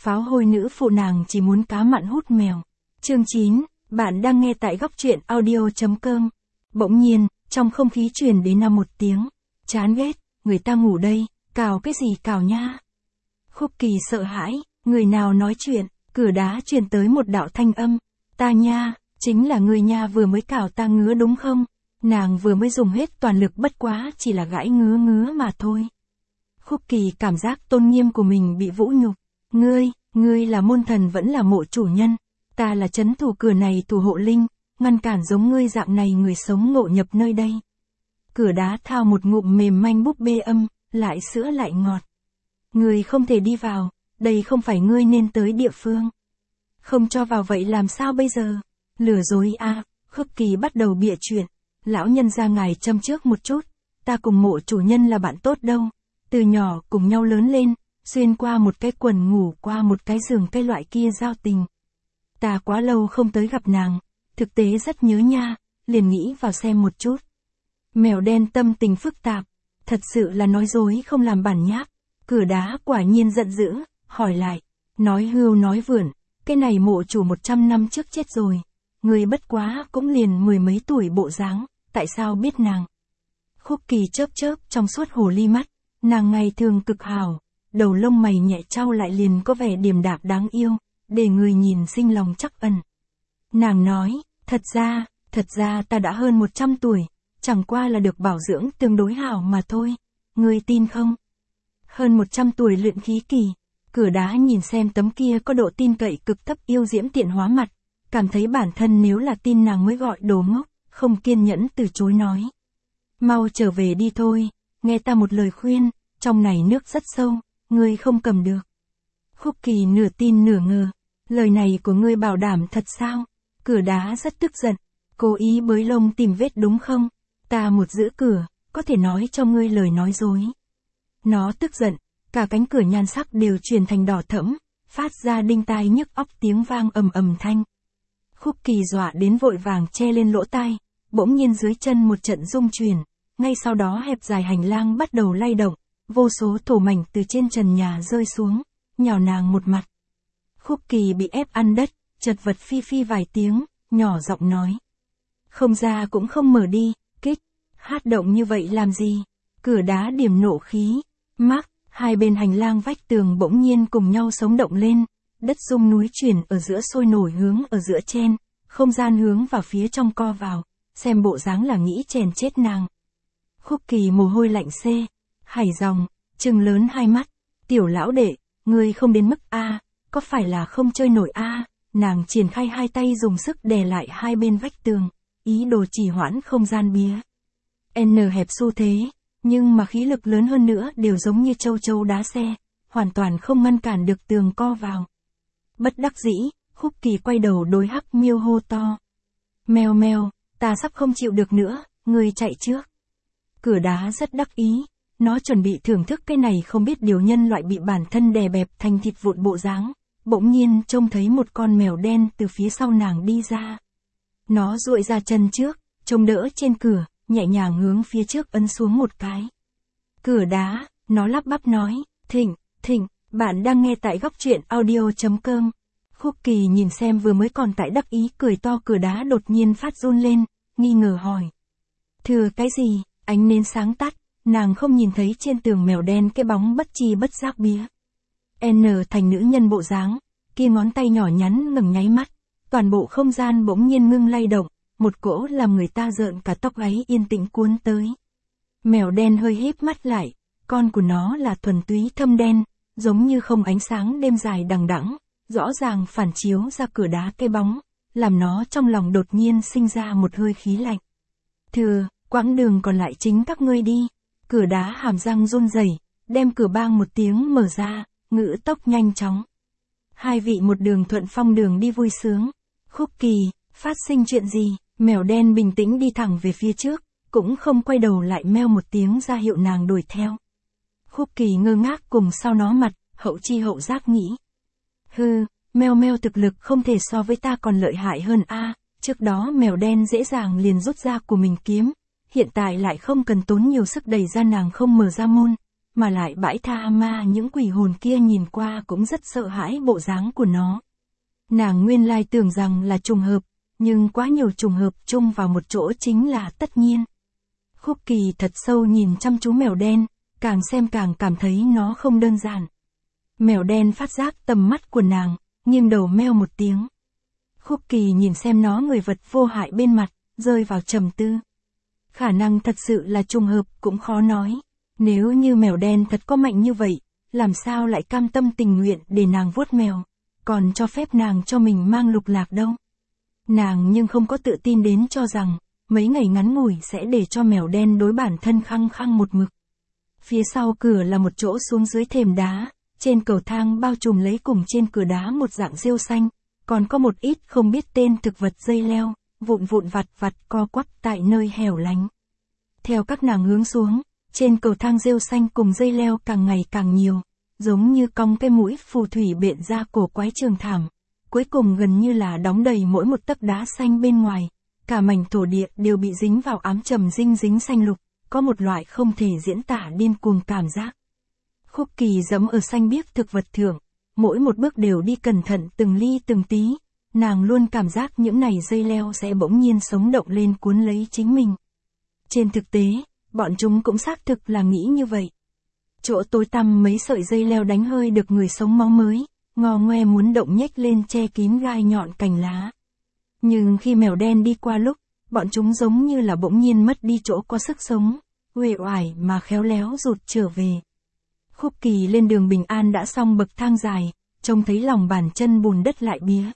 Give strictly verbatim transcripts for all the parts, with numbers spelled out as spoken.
pháo hôi nữ phụ nàng chỉ muốn cá mặn hút mèo. Chương chín, bạn đang nghe tại góc truyện audio chấm com. Bỗng nhiên, trong không khí truyền đến năm một tiếng. Chán ghét, người ta ngủ đây, cào cái gì cào nha. Khúc Kỳ sợ hãi, người nào nói chuyện, cửa đá truyền tới một đạo thanh âm. Ta nha, chính là người nha vừa mới cào ta ngứa đúng không? Nàng vừa mới dùng hết toàn lực bất quá chỉ là gãi ngứa ngứa mà thôi. Khúc Kỳ cảm giác tôn nghiêm của mình bị vũ nhục. Ngươi, ngươi là môn thần vẫn là mộ chủ nhân. Ta là trấn thủ cửa này thủ hộ linh, ngăn cản giống ngươi dạng này người sống ngộ nhập nơi đây. Cửa đá thao một ngụm mềm manh búp bê âm, lại sữa lại ngọt. Ngươi không thể đi vào, đây không phải ngươi nên tới địa phương. Không cho vào vậy làm sao bây giờ? Lừa dối à, Khúc Kỳ bắt đầu bịa chuyện. Lão nhân ra ngài châm trước một chút, ta cùng mộ chủ nhân là bạn tốt đâu. Từ nhỏ cùng nhau lớn lên, xuyên qua một cái quần ngủ qua một cái giường cái loại kia giao tình. Ta quá lâu không tới gặp nàng, thực tế rất nhớ nha, liền nghĩ vào xem một chút. Mèo đen tâm tình phức tạp, thật sự là nói dối không làm bản nháp. Cửa đá quả nhiên giận dữ, hỏi lại, nói hưu nói vượn, cái này mộ chủ một trăm năm trước chết rồi, người bất quá cũng liền mười mấy tuổi bộ dáng, tại sao biết nàng? Khúc Kỳ chớp chớp trong suốt hồ ly mắt, nàng ngày thường cực hảo, đầu lông mày nhẹ trao lại liền có vẻ điềm đạm đáng yêu, để người nhìn sinh lòng trắc ẩn. Nàng nói, thật ra, thật ra ta đã hơn một trăm tuổi, chẳng qua là được bảo dưỡng tương đối hảo mà thôi, ngươi tin không? Hơn một trăm tuổi luyện khí kỳ, cửa đá nhìn xem tấm kia có độ tin cậy cực thấp yêu diễm tiện hóa mặt, cảm thấy bản thân nếu là tin nàng mới gọi đồ ngốc, không kiên nhẫn từ chối nói. Mau trở về đi thôi, nghe ta một lời khuyên, trong này nước rất sâu, ngươi không cầm được. Khúc Kỳ nửa tin nửa ngờ, lời này của ngươi bảo đảm thật sao? Cửa đá rất tức giận, cố ý bới lông tìm vết đúng không? Ta một giữ cửa, có thể nói cho ngươi lời nói dối. Nó tức giận, cả cánh cửa nhan sắc đều chuyển thành đỏ thẫm, phát ra đinh tai nhức óc tiếng vang ầm ầm thanh. Khúc Kỳ dọa đến vội vàng che lên lỗ tai, bỗng nhiên dưới chân một trận rung chuyển, ngay sau đó hẹp dài hành lang bắt đầu lay động, vô số thổ mảnh từ trên trần nhà rơi xuống, nhào nàng một mặt. Khúc Kỳ bị ép ăn đất, chật vật phi phi vài tiếng, nhỏ giọng nói. Không ra cũng không mở đi, kích, hát động như vậy làm gì? Cửa đá điểm nộ khí, mắc, hai bên hành lang vách tường bỗng nhiên cùng nhau sống động lên, đất rung núi chuyển ở giữa sôi nổi hướng ở giữa trên, không gian hướng vào phía trong co vào, xem bộ dáng là nghĩ chèn chết nàng. Khúc Kỳ mồ hôi lạnh xê, hải dòng, trừng lớn hai mắt, tiểu lão đệ, ngươi không đến mức A, có phải là không chơi nổi A, nàng triển khai hai tay dùng sức đè lại hai bên vách tường, ý đồ trì hoãn không gian bía. N hẹp xu thế, nhưng mà khí lực lớn hơn nữa đều giống như châu châu đá xe, hoàn toàn không ngăn cản được tường co vào. Bất đắc dĩ, Khúc Kỳ quay đầu đối Hắc Miêu hô to. Mèo mèo, ta sắp không chịu được nữa, ngươi chạy trước. Cửa đá rất đắc ý, nó chuẩn bị thưởng thức cái này không biết điều nhân loại bị bản thân đè bẹp thành thịt vụn bộ dáng, bỗng nhiên trông thấy một con mèo đen từ phía sau nàng đi ra. Nó duỗi ra chân trước, trông đỡ trên cửa, nhẹ nhàng hướng phía trước ấn xuống một cái. Cửa đá, nó lắp bắp nói, thỉnh, thỉnh, bạn đang nghe tại góc truyện audio chấm com. Khúc Kỳ nhìn xem vừa mới còn tại đắc ý cười to cửa đá đột nhiên phát run lên, nghi ngờ hỏi. Thừa cái gì, ánh nến sáng tắt, nàng không nhìn thấy trên tường mèo đen cái bóng bất chi bất giác bía. N thành nữ nhân bộ dáng, kia ngón tay nhỏ nhắn ngừng nháy mắt, toàn bộ không gian bỗng nhiên ngưng lay động, một cỗ làm người ta rợn cả tóc gáy yên tĩnh cuốn tới. Mèo đen hơi híp mắt lại, con của nó là thuần túy thâm đen, giống như không ánh sáng đêm dài đằng đẵng, rõ ràng phản chiếu ra cửa đá cái bóng, làm nó trong lòng đột nhiên sinh ra một hơi khí lạnh. Thừa, quãng đường còn lại chính các ngươi đi. Cửa đá hàm răng run rẩy, đem cửa bang một tiếng mở ra, ngữ tốc nhanh chóng. Hai vị một đường thuận phong đường đi vui sướng. Khúc Kỳ, phát sinh chuyện gì? Mèo đen bình tĩnh đi thẳng về phía trước, cũng không quay đầu lại meo một tiếng ra hiệu nàng đuổi theo. Khúc Kỳ ngơ ngác cùng sau nó mặt, hậu chi hậu giác nghĩ. Hừ, mèo mèo thực lực không thể so với ta còn lợi hại hơn a. Trước đó mèo đen dễ dàng liền rút ra của mình kiếm, hiện tại lại không cần tốn nhiều sức đẩy ra nàng không mở ra môn, mà lại bãi tha ma những quỷ hồn kia nhìn qua cũng rất sợ hãi bộ dáng của nó. Nàng nguyên lai tưởng rằng là trùng hợp, nhưng quá nhiều trùng hợp chung vào một chỗ chính là tất nhiên. Khúc Kỳ thật sâu nhìn chăm chú mèo đen, càng xem càng cảm thấy nó không đơn giản. Mèo đen phát giác tầm mắt của nàng, nghiêng đầu meo một tiếng. Khúc Kỳ nhìn xem nó người vật vô hại bên mặt, rơi vào trầm tư. Khả năng thật sự là trùng hợp cũng khó nói. Nếu như mèo đen thật có mạnh như vậy, làm sao lại cam tâm tình nguyện để nàng vuốt mèo, còn cho phép nàng cho mình mang lục lạc đâu. Nàng nhưng không có tự tin đến cho rằng, mấy ngày ngắn ngủi sẽ để cho mèo đen đối bản thân khăng khăng một mực. Phía sau cửa là một chỗ xuống dưới thềm đá, trên cầu thang bao trùm lấy cùng trên cửa đá một dạng rêu xanh, còn có một ít không biết tên thực vật dây leo, vụn vụn vặt vặt co quắp tại nơi hẻo lánh. Theo các nàng hướng xuống, trên cầu thang rêu xanh cùng dây leo càng ngày càng nhiều, giống như cong cái mũi phù thủy bện ra cổ quái trường thảm, cuối cùng gần như là đóng đầy mỗi một tấc đá xanh bên ngoài, cả mảnh thổ địa đều bị dính vào ám trầm dinh dính xanh lục, có một loại không thể diễn tả điên cuồng cảm giác. Khúc Kỳ dẫm ở xanh biếc thực vật thượng, mỗi một bước đều đi cẩn thận từng ly từng tí, nàng luôn cảm giác những này dây leo sẽ bỗng nhiên sống động lên cuốn lấy chính mình. Trên thực tế, bọn chúng cũng xác thực là nghĩ như vậy. Chỗ tối tăm mấy sợi dây leo đánh hơi được người sống máu mới, ngò ngoe muốn động nhếch lên che kín gai nhọn cành lá. Nhưng khi mèo đen đi qua lúc, bọn chúng giống như là bỗng nhiên mất đi chỗ có sức sống, uể oải mà khéo léo rụt trở về. Khúc Kỳ lên đường bình an đã xong bậc thang dài, trông thấy lòng bàn chân bùn đất lại bía.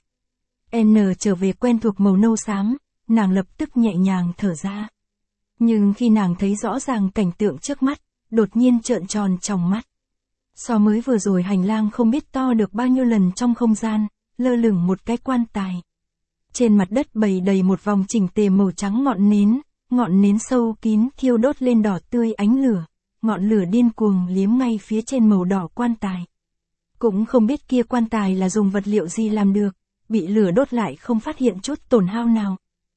N trở về quen thuộc màu nâu xám, nàng lập tức nhẹ nhàng thở ra. Nhưng khi nàng thấy rõ ràng cảnh tượng trước mắt, đột nhiên trợn tròn tròng mắt. So mới vừa rồi hành lang không biết to được bao nhiêu lần trong không gian, lơ lửng một cái quan tài. Trên mặt đất bày đầy một vòng chỉnh tề màu trắng ngọn nến, ngọn nến sâu kín thiêu đốt lên đỏ tươi ánh lửa, ngọn lửa điên cuồng liếm ngay phía trên màu đỏ quan tài. Cũng không biết kia quan tài là dùng vật liệu gì làm được, bị lửa đốt lại không phát hiện chút tổn hao nào.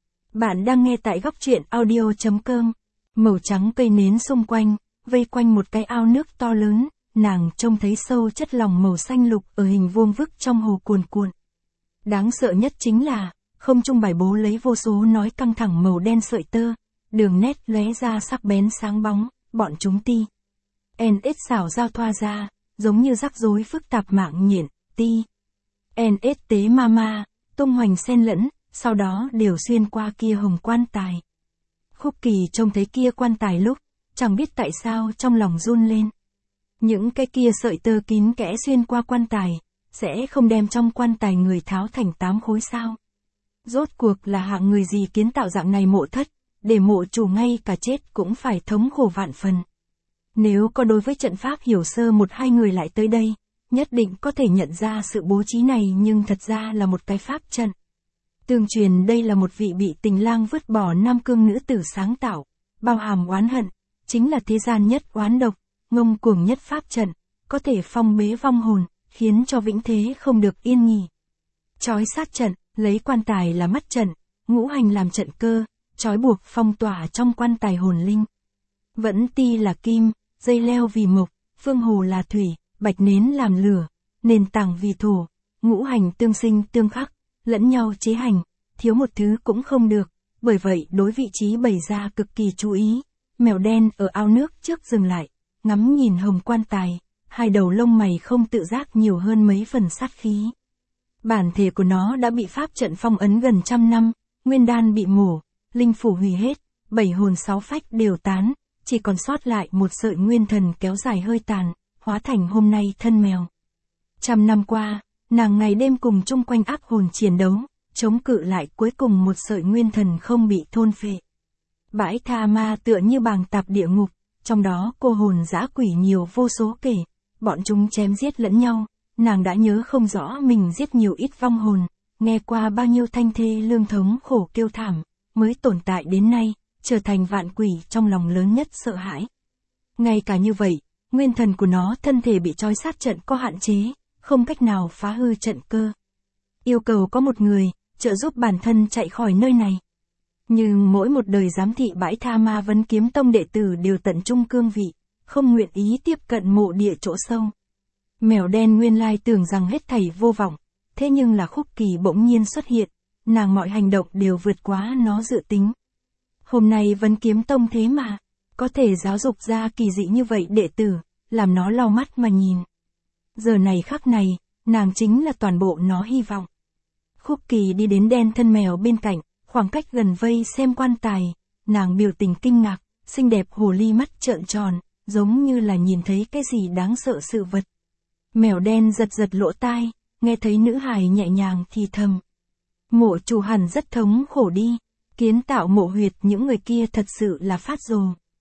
Bạn đang nghe tại góc truyện audio chấm com. Màu trắng cây nến xung quanh, vây quanh một cái ao nước to lớn, nàng trông thấy sâu chất lỏng màu xanh lục ở hình vuông vức trong hồ cuồn cuộn. Đáng sợ nhất chính là, không trung bài bố lấy vô số nói căng thẳng màu đen sợi tơ, đường nét lóe ra sắc bén sáng bóng, bọn chúng ti. En ết xảo giao thoa ra, giống như rắc rối phức tạp mạng nhện, ti. En ết tế ma ma, tung hoành xen lẫn, sau đó đều xuyên qua kia hồng quan tài. Khúc Kỳ trông thấy kia quan tài lúc, chẳng biết tại sao trong lòng run lên. Những cái kia sợi tơ kín kẽ xuyên qua quan tài, sẽ không đem trong quan tài người tháo thành tám khối sao. Rốt cuộc là hạng người gì kiến tạo dạng này mộ thất, để mộ chủ ngay cả chết cũng phải thống khổ vạn phần. Nếu có đối với trận pháp hiểu sơ một hai người lại tới đây, nhất định có thể nhận ra sự bố trí này nhưng thật ra là một cái pháp trận. Tương truyền đây là một vị bị tình lang vứt bỏ nam cương nữ tử sáng tạo, bao hàm oán hận, chính là thế gian nhất oán độc, ngông cuồng nhất pháp trận, có thể phong bế vong hồn, khiến cho vĩnh thế không được yên nghỉ. Trói sát trận, lấy quan tài là mắt trận, ngũ hành làm trận cơ, trói buộc phong tỏa trong quan tài hồn linh. Vẫn ti là kim, dây leo vì mộc, phương hồ là thủy, bạch nến làm lửa, nền tảng vì thổ, ngũ hành tương sinh tương khắc, lẫn nhau chế hành, thiếu một thứ cũng không được, bởi vậy đối vị trí bày ra cực kỳ chú ý. Mèo đen ở ao nước trước dừng lại, ngắm nhìn hồng quan tài, hai đầu lông mày không tự giác nhiều hơn mấy phần sát khí. Bản thể của nó đã bị pháp trận phong ấn gần trăm năm, nguyên đan bị mổ, linh phủ hủy hết, bảy hồn sáu phách đều tán, chỉ còn sót lại một sợi nguyên thần kéo dài hơi tàn, hóa thành hôm nay thân mèo. Trăm năm qua, nàng ngày đêm cùng chung quanh ác hồn chiến đấu, chống cự lại cuối cùng một sợi nguyên thần không bị thôn phệ. Bãi tha ma tựa như bàng tạp địa ngục, trong đó cô hồn dã quỷ nhiều vô số kể, bọn chúng chém giết lẫn nhau, nàng đã nhớ không rõ mình giết nhiều ít vong hồn, nghe qua bao nhiêu thanh thê lương thống khổ kêu thảm, mới tồn tại đến nay, trở thành vạn quỷ trong lòng lớn nhất sợ hãi. Ngay cả như vậy, nguyên thần của nó thân thể bị trói sát trận có hạn chế, không cách nào phá hư trận cơ. Yêu cầu có một người, trợ giúp bản thân chạy khỏi nơi này. Nhưng mỗi một đời giám thị bãi tha ma vấn kiếm tông đệ tử đều tận trung cương vị, không nguyện ý tiếp cận mộ địa chỗ sâu. Mèo đen nguyên lai tưởng rằng hết thảy vô vọng, thế nhưng là Khúc Kỳ bỗng nhiên xuất hiện, nàng mọi hành động đều vượt quá nó dự tính. Hôm nay Vấn Kiếm Tông thế mà, có thể giáo dục ra kỳ dị như vậy đệ tử, làm nó lau mắt mà nhìn. Giờ này khắc này, nàng chính là toàn bộ nó hy vọng. Khúc Kỳ đi đến đen thân mèo bên cạnh, khoảng cách gần vây xem quan tài, nàng biểu tình kinh ngạc, xinh đẹp hồ ly mắt trợn tròn, giống như là nhìn thấy cái gì đáng sợ sự vật. Mèo đen giật giật lỗ tai, nghe thấy nữ hài nhẹ nhàng thì thầm. Mộ chủ hẳn rất thống khổ đi, kiến tạo mộ huyệt những người kia thật sự là phát rồ.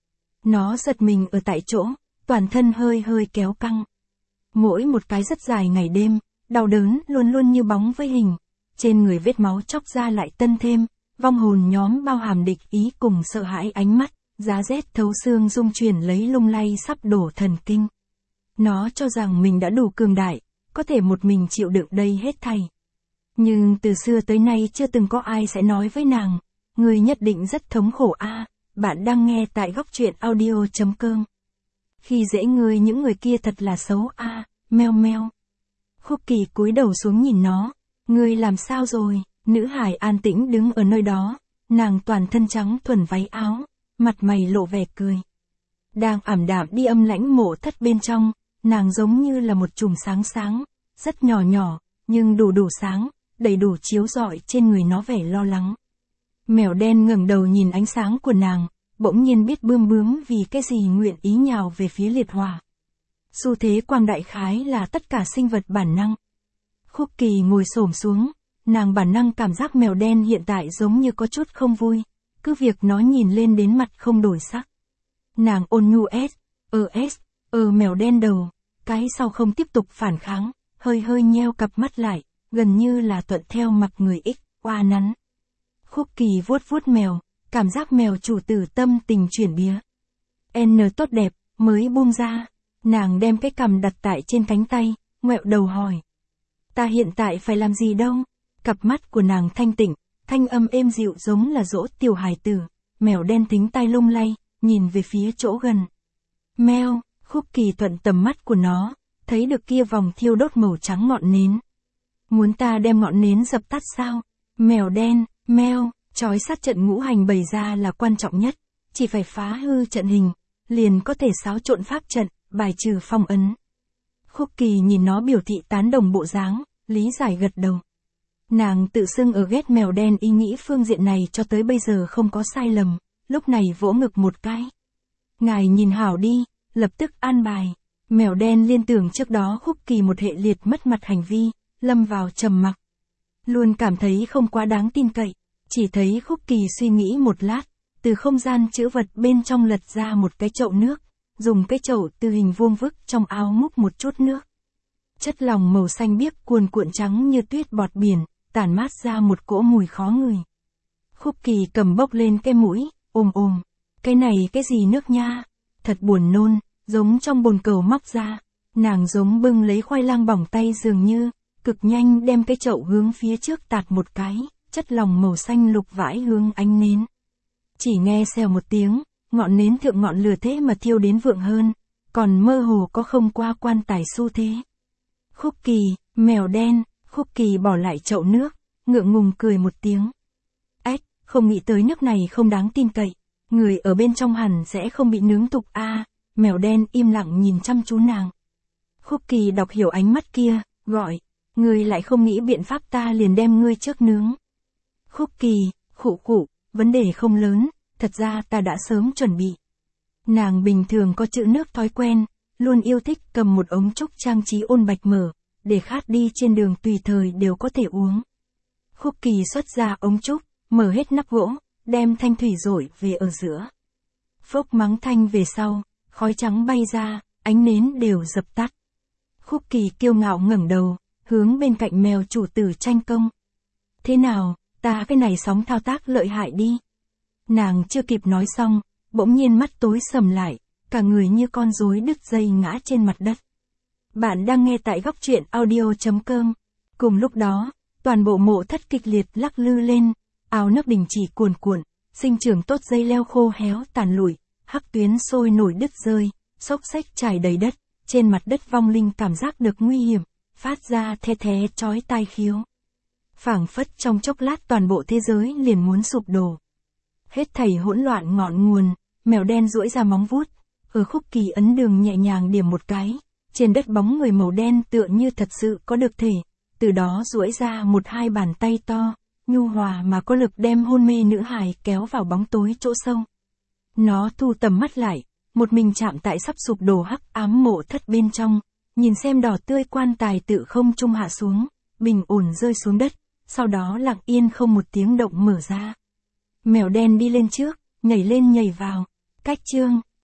Nó giật mình ở tại chỗ, toàn thân hơi hơi kéo căng. Mỗi một cái rất dài ngày đêm, đau đớn luôn luôn như bóng với hình. Trên người vết máu chóc ra lại tân thêm, vong hồn nhóm bao hàm địch ý cùng sợ hãi ánh mắt, giá rét thấu xương rung chuyển lấy lung lay sắp đổ thần kinh. Nó cho rằng mình đã đủ cường đại, có thể một mình chịu đựng đây hết thảy. Nhưng từ xưa tới nay chưa từng có ai sẽ nói với nàng, người nhất định rất thống khổ a. À, bạn đang nghe tại góc truyện audio chấm com. Khi dễ người những người kia thật là xấu a, à, meo meo. Khúc Kỳ cúi đầu xuống nhìn nó, ngươi làm sao rồi? Nữ hải an tĩnh đứng ở nơi đó, nàng toàn thân trắng thuần váy áo, mặt mày lộ vẻ cười. Đang ảm đạm đi âm lãnh mộ thất bên trong, nàng giống như là một chùm sáng sáng, rất nhỏ nhỏ, nhưng đủ đủ sáng, đầy đủ chiếu rọi trên người nó vẻ lo lắng. Mèo đen ngẩng đầu nhìn ánh sáng của nàng, bỗng nhiên biết bươm bướm vì cái gì nguyện ý nhào về phía liệt hỏa. Xu thế quang đại khái là tất cả sinh vật bản năng. Khúc Kỳ ngồi xổm xuống, nàng bản năng cảm giác mèo đen hiện tại giống như có chút không vui, cứ việc nó nhìn lên đến mặt không đổi sắc. Nàng ôn nhu s, ơ s, ờ mèo đen đầu, cái sau không tiếp tục phản kháng, hơi hơi nheo cặp mắt lại, gần như là thuận theo mặc người ích, oa nắn. Khúc Kỳ vuốt vuốt mèo, cảm giác mèo chủ tử tâm tình chuyển bía. N tốt đẹp, mới buông ra, nàng đem cái cằm đặt tại trên cánh tay, ngoẹo đầu hỏi. Ta hiện tại phải làm gì đâu? Cặp mắt của nàng thanh tịnh, thanh âm êm dịu giống là dỗ tiểu hài tử, mèo đen thính tai lung lay, nhìn về phía chỗ gần. Meo, Khúc Kỳ thuận tầm mắt của nó, thấy được kia vòng thiêu đốt màu trắng ngọn nến. Muốn ta đem ngọn nến dập tắt sao? Mèo đen, meo, trói sát trận ngũ hành bày ra là quan trọng nhất, chỉ phải phá hư trận hình, liền có thể xáo trộn pháp trận, bài trừ phong ấn. Khúc Kỳ nhìn nó biểu thị tán đồng bộ dáng, lý giải gật đầu. Nàng tự xưng ở ghét mèo đen ý nghĩ phương diện này cho tới bây giờ không có sai lầm, lúc này vỗ ngực một cái. Ngài nhìn hảo đi, lập tức an bài. Mèo đen liên tưởng trước đó Khúc Kỳ một hệ liệt mất mặt hành vi, lâm vào trầm mặc. Luôn cảm thấy không quá đáng tin cậy, chỉ thấy Khúc Kỳ suy nghĩ một lát, từ không gian trữ vật bên trong lật ra một cái chậu nước, dùng cái chậu từ hình vuông vức trong áo múc một chút nước. Chất lỏng màu xanh biếc cuồn cuộn trắng như tuyết bọt biển, tản mát ra một cỗ mùi khó ngửi. Khúc Kỳ cầm bốc lên cái mũi, ôm ôm. Cái này cái gì nước nha? Thật buồn nôn, giống trong bồn cầu móc ra. Nàng giống bưng lấy khoai lang bỏng tay dường như, cực nhanh đem cái chậu hướng phía trước tạt một cái, chất lỏng màu xanh lục vãi hướng ánh nến. Chỉ nghe xèo một tiếng, ngọn nến thượng ngọn lửa thế mà thiêu đến vượng hơn, còn mơ hồ có không qua quan tài xu thế. Khúc Kỳ, mèo đen, Khúc Kỳ bỏ lại chậu nước, ngượng ngùng cười một tiếng. Ếch, không nghĩ tới nước này không đáng tin cậy, người ở bên trong hẳn sẽ không bị nướng tục a. À, mèo đen im lặng nhìn chăm chú nàng. Khúc Kỳ đọc hiểu ánh mắt kia, gọi, người lại không nghĩ biện pháp ta liền đem ngươi trước nướng. Khúc Kỳ, khụ khụ, vấn đề không lớn, thật ra ta đã sớm chuẩn bị. Nàng bình thường có chữ nước thói quen, luôn yêu thích cầm một ống trúc trang trí ôn bạch mở, để khát đi trên đường tùy thời đều có thể uống. Khúc Kỳ xuất ra ống trúc, mở hết nắp gỗ, đem thanh thủy rội về ở giữa. Phốc mắng thanh về sau, khói trắng bay ra, ánh nến đều dập tắt. Khúc Kỳ kiêu ngạo ngẩng đầu, hướng bên cạnh mèo chủ tử tranh công. Thế nào, ta cái này sóng thao tác lợi hại đi. Nàng chưa kịp nói xong, bỗng nhiên mắt tối sầm lại, cả người như con rối đứt dây ngã trên mặt đất. Bạn đang nghe tại góc truyện audio chấm com. Cùng lúc đó, toàn bộ mộ thất kịch liệt lắc lư lên, áo nấp đình chỉ cuồn cuộn, sinh trưởng tốt dây leo khô héo tàn lụi, hắc tuyến sôi nổi đứt rơi, xốc xếch trải đầy đất, trên mặt đất vong linh cảm giác được nguy hiểm, phát ra the thé chói tai khiếu. Phảng phất trong chốc lát toàn bộ thế giới liền muốn sụp đổ. Hết thảy hỗn loạn ngọn nguồn, mèo đen duỗi ra móng vuốt, ở khúc kỳ ấn đường nhẹ nhàng điểm một cái, trên đất bóng người màu đen tựa như thật sự có được thể, từ đó duỗi ra một hai bàn tay to, nhu hòa mà có lực đem hôn mê nữ hài kéo vào bóng tối chỗ sâu. Nó thu tầm mắt lại, một mình chạm tại sắp sụp đổ hắc ám mộ thất bên trong, nhìn xem đỏ tươi quan tài tự không trung hạ xuống, bình ổn rơi xuống đất, sau đó lặng yên không một tiếng động mở ra. Mèo đen đi lên trước, nhảy lên nhảy vào, cách chương.